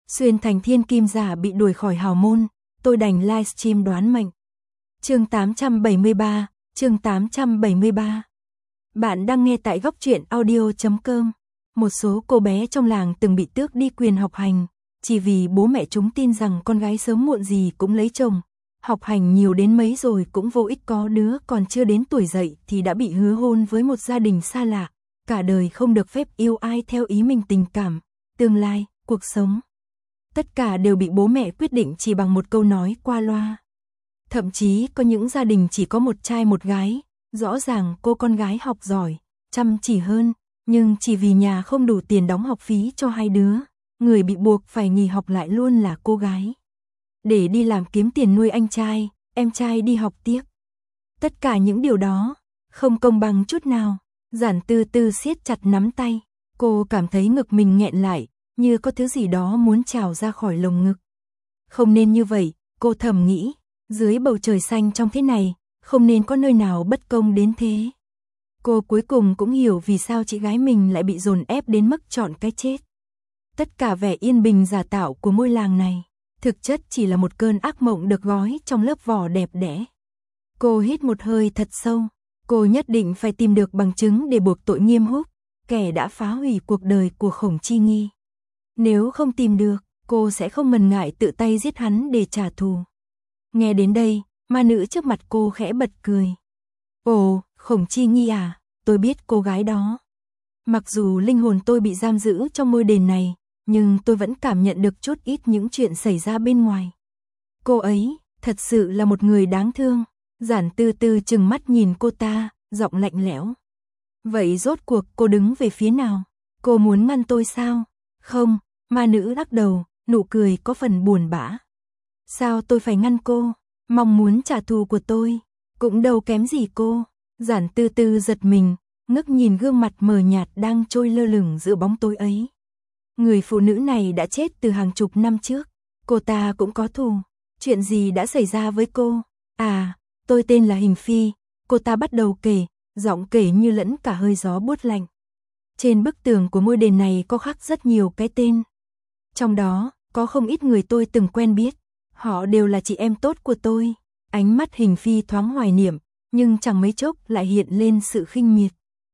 Xuyên thành thiên kim giả bị đuổi khỏi hào môn, tôi đành livestream đoán mệnh. Chương 873, chương 873. Bạn đang nghe tại góc truyện audio.com. Một số cô bé trong làng từng bị tước đi quyền học hành, chỉ vì bố mẹ chúng tin rằng con gái sớm muộn gì cũng lấy chồng. Học hành nhiều đến mấy rồi cũng vô ích, có đứa còn chưa đến tuổi dậy thì đã bị hứa hôn với một gia đình xa lạ. Cả đời không được phép yêu ai theo ý mình, tình cảm, tương lai, cuộc sống. Tất cả đều bị bố mẹ quyết định chỉ bằng một câu nói qua loa. Thậm chí có những gia đình chỉ có một trai một gái, rõ ràng cô con gái học giỏi, chăm chỉ hơn, nhưng chỉ vì nhà không đủ tiền đóng học phí cho hai đứa, người bị buộc phải nghỉ học lại luôn là cô gái. Để đi làm kiếm tiền nuôi anh trai, em trai đi học tiếp. Tất cả những điều đó không công bằng chút nào. Giản Tư Tư siết chặt nắm tay, cô cảm thấy ngực mình nghẹn lại, như có thứ gì đó muốn trào ra khỏi lồng ngực. Không nên như vậy, cô thầm nghĩ, dưới bầu trời xanh trong thế này, không nên có nơi nào bất công đến thế. Cô cuối cùng cũng hiểu vì sao chị gái mình lại bị dồn ép đến mức chọn cái chết. Tất cả vẻ yên bình giả tạo của ngôi làng này, thực chất chỉ là một cơn ác mộng được gói trong lớp vỏ đẹp đẽ. Cô hít một hơi thật sâu, cô nhất định phải tìm được bằng chứng để buộc tội Nghiêm Húc, kẻ đã phá hủy cuộc đời của Khổng Chi Nghi. Nếu không tìm được, cô sẽ không ngần ngại tự tay giết hắn để trả thù. Nghe đến đây, ma nữ trước mặt cô khẽ bật cười. Ồ, Khổng Chi Nghi à, tôi biết cô gái đó. Mặc dù linh hồn tôi bị giam giữ trong ngôi đền này, nhưng tôi vẫn cảm nhận được chút ít những chuyện xảy ra bên ngoài. Cô ấy, thật sự là một người đáng thương. Giản Tư Tư trừng mắt nhìn cô ta, giọng lạnh lẽo. Vậy rốt cuộc cô đứng về phía nào? Cô muốn ngăn tôi sao? Không, ma nữ lắc đầu, nụ cười có phần buồn bã. Sao tôi phải ngăn cô? Mong muốn trả thù của tôi cũng đâu kém gì cô. Giản Tư Tư giật mình, ngước nhìn gương mặt mờ nhạt đang trôi lơ lửng giữa bóng tối ấy. Người phụ nữ này đã chết từ hàng chục năm trước. Cô ta cũng có thù. Chuyện gì đã xảy ra với cô? À, tôi tên là Hình Phi. Cô ta bắt đầu kể, giọng kể như lẫn cả hơi gió buốt lạnh. Trên bức tường của ngôi đền này có khắc rất nhiều cái tên. Trong đó, có không ít người tôi từng quen biết. Họ đều là chị em tốt của tôi. Ánh mắt Hình Phi thoáng hoài niệm, nhưng chẳng mấy chốc lại hiện lên sự khinh miệt.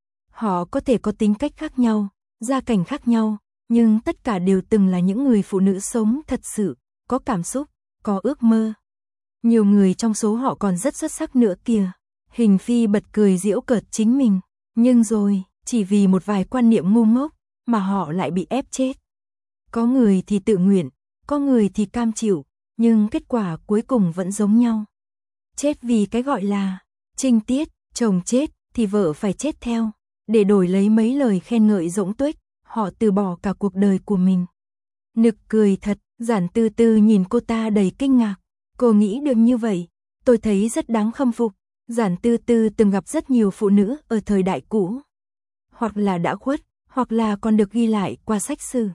Họ có thể có tính cách khác nhau, gia cảnh khác nhau, nhưng tất cả đều từng là những người phụ nữ sống thật sự, có cảm xúc, có ước mơ. Nhiều người trong số họ còn rất xuất sắc nữa kìa. Hình Phi bật cười giễu cợt chính mình. Nhưng rồi, chỉ vì một vài quan niệm ngu ngốc, mà họ lại bị ép chết. Có người thì tự nguyện, có người thì cam chịu, nhưng kết quả cuối cùng vẫn giống nhau. Chết vì cái gọi là trinh tiết, chồng chết thì vợ phải chết theo. Để đổi lấy mấy lời khen ngợi dỗng tuếch, họ từ bỏ cả cuộc đời của mình. Nực cười thật, Giản Tư Tư nhìn cô ta đầy kinh ngạc. Cô nghĩ được như vậy, tôi thấy rất đáng khâm phục. Giản Tư Tư từng gặp rất nhiều phụ nữ ở thời đại cũ. Hoặc là đã khuất, hoặc là còn được ghi lại qua sách sử.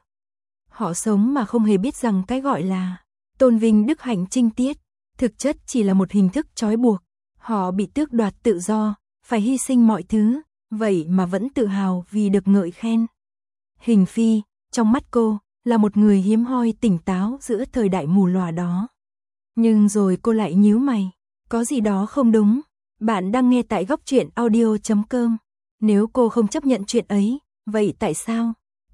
Họ sống mà không hề biết rằng cái gọi là tôn vinh đức hạnh trinh tiết, thực chất chỉ là một hình thức trói buộc. Họ bị tước đoạt tự do, phải hy sinh mọi thứ, vậy mà vẫn tự hào vì được ngợi khen. Hình Phi, trong mắt cô, là một người hiếm hoi tỉnh táo giữa thời đại mù lòa đó. Nhưng rồi cô lại nhíu mày, có gì đó không đúng. Bạn đang nghe tại góc truyện audio.com. Nếu cô không chấp nhận chuyện ấy, vậy tại sao?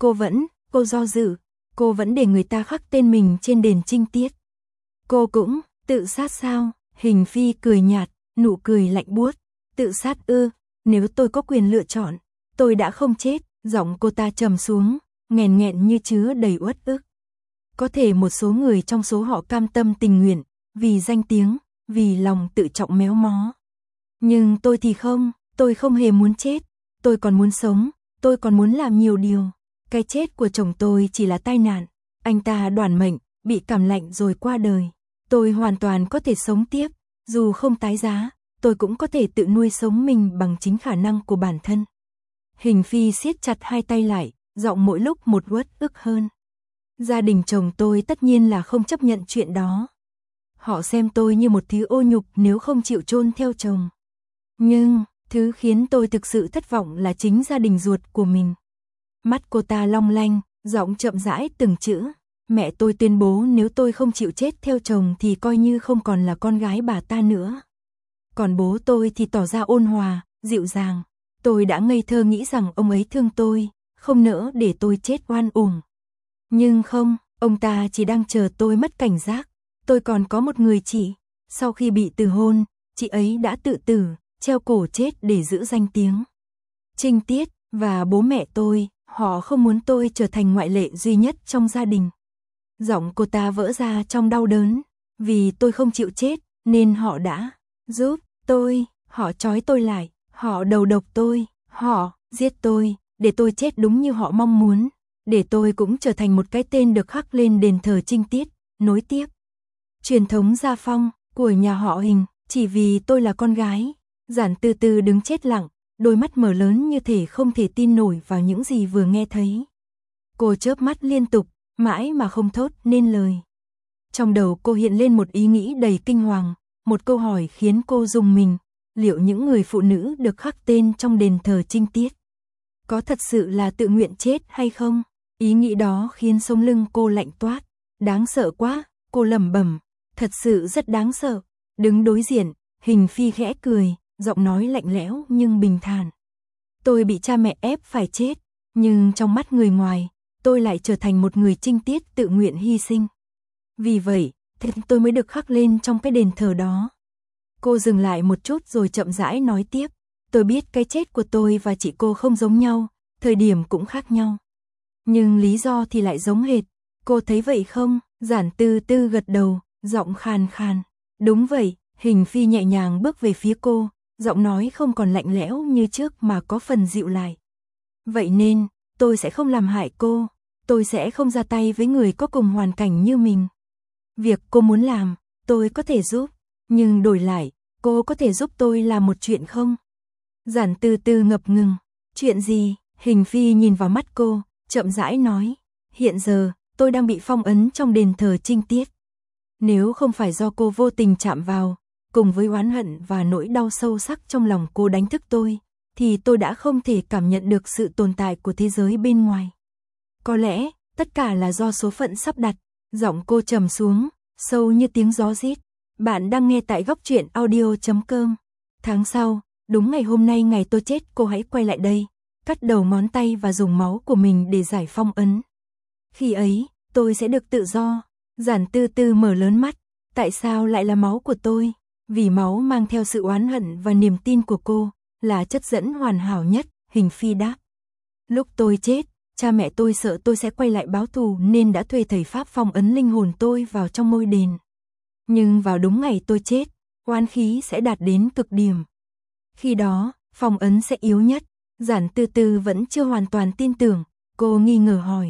Cô do dự, cô vẫn để người ta khắc tên mình trên đền trinh tiết. Cô cũng tự sát sao? Hình Phi cười nhạt, nụ cười lạnh buốt. Tự sát ư? Nếu tôi có quyền lựa chọn, tôi đã không chết. Giọng cô ta trầm xuống, nghẹn nghẹn như chứa đầy uất ức. Có thể một số người trong số họ cam tâm tình nguyện, vì danh tiếng, vì lòng tự trọng méo mó. Nhưng tôi thì không, tôi không hề muốn chết, tôi còn muốn sống, tôi còn muốn làm nhiều điều. Cái chết của chồng tôi chỉ là tai nạn, anh ta đoản mệnh, bị cảm lạnh rồi qua đời. Tôi hoàn toàn có thể sống tiếp, dù không tái giá, tôi cũng có thể tự nuôi sống mình bằng chính khả năng của bản thân. Hình Phi siết chặt hai tay lại, giọng mỗi lúc một uất ức hơn. Gia đình chồng tôi tất nhiên là không chấp nhận chuyện đó. Họ xem tôi như một thứ ô nhục nếu không chịu chôn theo chồng. Nhưng, thứ khiến tôi thực sự thất vọng là chính gia đình ruột của mình. Mắt cô ta long lanh, giọng chậm rãi từng chữ. Mẹ tôi tuyên bố nếu tôi không chịu chết theo chồng thì coi như không còn là con gái bà ta nữa. Còn bố tôi thì tỏ ra ôn hòa, dịu dàng. Tôi đã ngây thơ nghĩ rằng ông ấy thương tôi, không nỡ để tôi chết oan uổng. Nhưng không, ông ta chỉ đang chờ tôi mất cảnh giác. Tôi còn có một người chị, sau khi bị từ hôn, chị ấy đã tự tử, treo cổ chết để giữ danh tiếng. Trinh Tiết và bố mẹ tôi, họ không muốn tôi trở thành ngoại lệ duy nhất trong gia đình. Giọng cô ta vỡ ra trong đau đớn, vì tôi không chịu chết, nên họ đã giúp tôi, họ trói tôi lại, họ đầu độc tôi, họ giết tôi, để tôi chết đúng như họ mong muốn, để tôi cũng trở thành một cái tên được khắc lên đền thờ Trinh Tiết, nối tiếp truyền thống gia phong của nhà họ Hình, chỉ vì tôi là con gái. Giản Từ Từ đứng chết lặng, đôi mắt mở lớn như thể không thể tin nổi vào những gì vừa nghe thấy. Cô chớp mắt liên tục, mãi mà không thốt nên lời. Trong đầu cô hiện lên một ý nghĩ đầy kinh hoàng, một câu hỏi khiến cô rùng mình, liệu những người phụ nữ được khắc tên trong đền thờ Trinh Tiết có thật sự là tự nguyện chết hay không? Ý nghĩ đó khiến sống lưng cô lạnh toát. Đáng sợ quá, cô lẩm bẩm, thật sự rất đáng sợ. Đứng đối diện, Hình Phi khẽ cười, giọng nói lạnh lẽo nhưng bình thản. Tôi bị cha mẹ ép phải chết, nhưng trong mắt người ngoài, tôi lại trở thành một người Trinh Tiết tự nguyện hy sinh. Vì vậy, thế tôi mới được khắc lên trong cái đền thờ đó. Cô dừng lại một chút rồi chậm rãi nói tiếp. Tôi biết cái chết của tôi và chị cô không giống nhau, thời điểm cũng khác nhau. Nhưng lý do thì lại giống hệt. Cô thấy vậy không? Giản Từ Từ gật đầu, giọng khàn khàn. Đúng vậy, Hình Phi nhẹ nhàng bước về phía cô, giọng nói không còn lạnh lẽo như trước mà có phần dịu lại. Vậy nên, tôi sẽ không làm hại cô, tôi sẽ không ra tay với người có cùng hoàn cảnh như mình. Việc cô muốn làm, tôi có thể giúp, nhưng đổi lại, cô có thể giúp tôi làm một chuyện không? Giản Từ Từ ngập ngừng. Chuyện gì? Hình Phi nhìn vào mắt cô, chậm rãi nói. Hiện giờ, tôi đang bị phong ấn trong đền thờ Trinh Tiết. Nếu không phải do cô vô tình chạm vào, cùng với oán hận và nỗi đau sâu sắc trong lòng cô đánh thức tôi, thì tôi đã không thể cảm nhận được sự tồn tại của thế giới bên ngoài. Có lẽ, tất cả là do số phận sắp đặt. Giọng cô trầm xuống, sâu như tiếng gió rít. Bạn đang nghe tại Góc Truyện Audio.com. Tháng sau, đúng ngày hôm nay ngày tôi chết, cô hãy quay lại đây, cắt đầu ngón tay và dùng máu của mình để giải phong ấn. Khi ấy, tôi sẽ được tự do. Giản Từ Từ mở lớn mắt. Tại sao lại là máu của tôi? Vì máu mang theo sự oán hận và niềm tin của cô, là chất dẫn hoàn hảo nhất, Hình Phi đáp. Lúc tôi chết, cha mẹ tôi sợ tôi sẽ quay lại báo thù nên đã thuê thầy Pháp phong ấn linh hồn tôi vào trong ngôi đền. Nhưng vào đúng ngày tôi chết, oán khí sẽ đạt đến cực điểm. Khi đó, phong ấn sẽ yếu nhất. Giản Từ Từ vẫn chưa hoàn toàn tin tưởng, cô nghi ngờ hỏi.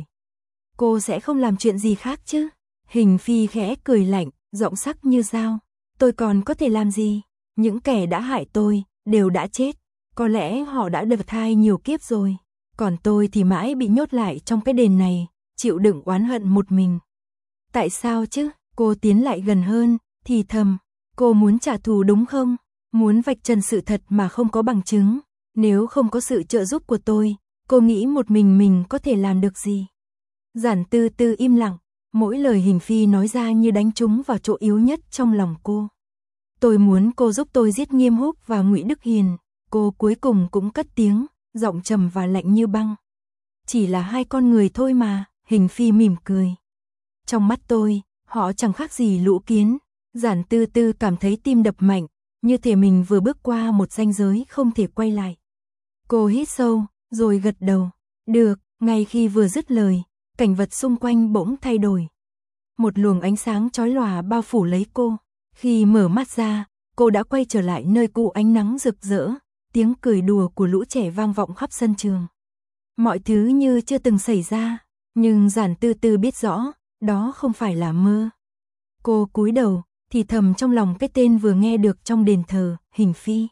Cô sẽ không làm chuyện gì khác chứ? Hình Phi khẽ cười lạnh, giọng sắc như dao. Tôi còn có thể làm gì? Những kẻ đã hại tôi, đều đã chết. Có lẽ họ đã đập thai nhiều kiếp rồi. Còn tôi thì mãi bị nhốt lại trong cái đền này, chịu đựng oán hận một mình. Tại sao chứ? Cô tiến lại gần hơn, thì thầm. Cô muốn trả thù đúng không? Muốn vạch trần sự thật mà không có bằng chứng. Nếu không có sự trợ giúp của tôi, cô nghĩ một mình có thể làm được gì? Giản Từ Từ im lặng, mỗi lời Hình Phi nói ra như đánh trúng vào chỗ yếu nhất trong lòng cô. Tôi muốn cô giúp tôi giết Nghiêm Húc và Ngụy Đức Hiền. Cô cuối cùng cũng cất tiếng, giọng trầm và lạnh như băng. Chỉ là hai con người thôi mà, Hình Phi mỉm cười. Trong mắt tôi, họ chẳng khác gì lũ kiến. Giản Từ Từ cảm thấy tim đập mạnh, như thể mình vừa bước qua một ranh giới không thể quay lại. Cô hít sâu, rồi gật đầu. Được, ngay khi vừa dứt lời, cảnh vật xung quanh bỗng thay đổi. Một luồng ánh sáng chói lòa bao phủ lấy cô. Khi mở mắt ra, cô đã quay trở lại nơi cũ, ánh nắng rực rỡ, tiếng cười đùa của lũ trẻ vang vọng khắp sân trường. Mọi thứ như chưa từng xảy ra, nhưng Giản Từ Từ biết rõ, đó không phải là mơ. Cô cúi đầu, thì thầm trong lòng cái tên vừa nghe được trong đền thờ, Hình Phi.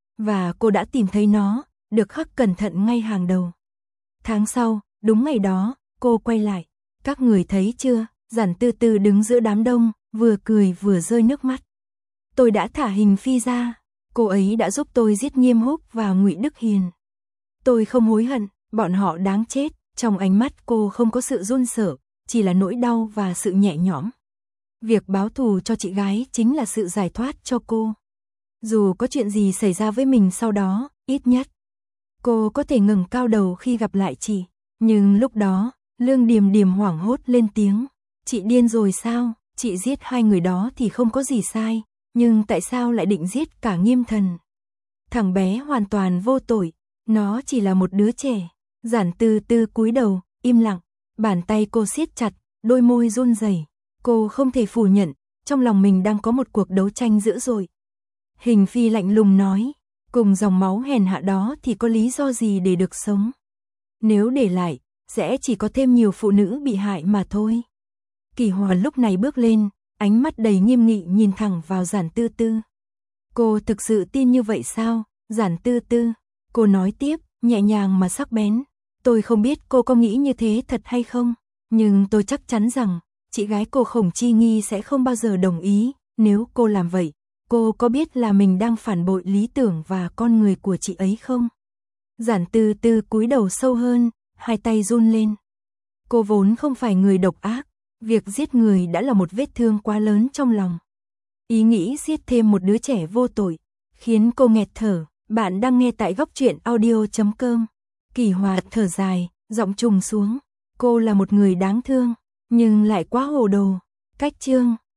Và cô đã tìm thấy nó, được khắc cẩn thận ngay hàng đầu. Tháng sau, đúng ngày đó, cô quay lại. Các người thấy chưa, Giản Từ Từ đứng giữa đám đông, vừa cười vừa rơi nước mắt. Tôi đã thả Hình Phi ra, cô ấy đã giúp tôi giết Nghiêm Húc và Ngụy Đức Hiền. Tôi không hối hận, bọn họ đáng chết. Trong ánh mắt cô không có sự run sợ, chỉ là nỗi đau và sự nhẹ nhõm. Việc báo thù cho chị gái chính là sự giải thoát cho cô. Dù có chuyện gì xảy ra với mình sau đó, ít nhất cô có thể ngẩng cao đầu khi gặp lại chị. Nhưng lúc đó, Lương Điềm Điềm hoảng hốt lên tiếng. Chị điên rồi sao? Chị giết hai người đó thì không có gì sai, nhưng tại sao lại định giết cả Nghiêm Thần? Thằng bé hoàn toàn vô tội, nó chỉ là một đứa trẻ. Giản Tư Tư cúi đầu, im lặng, bàn tay cô siết chặt, đôi môi run rẩy. Cô không thể phủ nhận, trong lòng mình đang có một cuộc đấu tranh dữ dội. Hình Phi lạnh lùng nói, cùng dòng máu hèn hạ đó thì có lý do gì để được sống? Nếu để lại, sẽ chỉ có thêm nhiều phụ nữ bị hại mà thôi. Kỳ Hòa lúc này bước lên, ánh mắt đầy nghiêm nghị nhìn thẳng vào Giản Tư Tư. Cô thực sự tin như vậy sao, Giản Tư Tư? Cô nói tiếp, nhẹ nhàng mà sắc bén. Tôi không biết cô có nghĩ như thế thật hay không, nhưng tôi chắc chắn rằng, chị gái cô Khổng Chi Nghi sẽ không bao giờ đồng ý. Nếu cô làm vậy, cô có biết là mình đang phản bội lý tưởng và con người của chị ấy không? Giản Tư Tư cúi đầu sâu hơn, hai tay run lên. Cô vốn không phải người độc ác, việc giết người đã là một vết thương quá lớn trong lòng. Ý nghĩ giết thêm một đứa trẻ vô tội, khiến cô nghẹt thở. Bạn đang nghe tại góc truyện audio.com. Kỳ Hòa thở dài, giọng trùng xuống. Cô là một người đáng thương, nhưng lại quá hồ đồ. Cách chương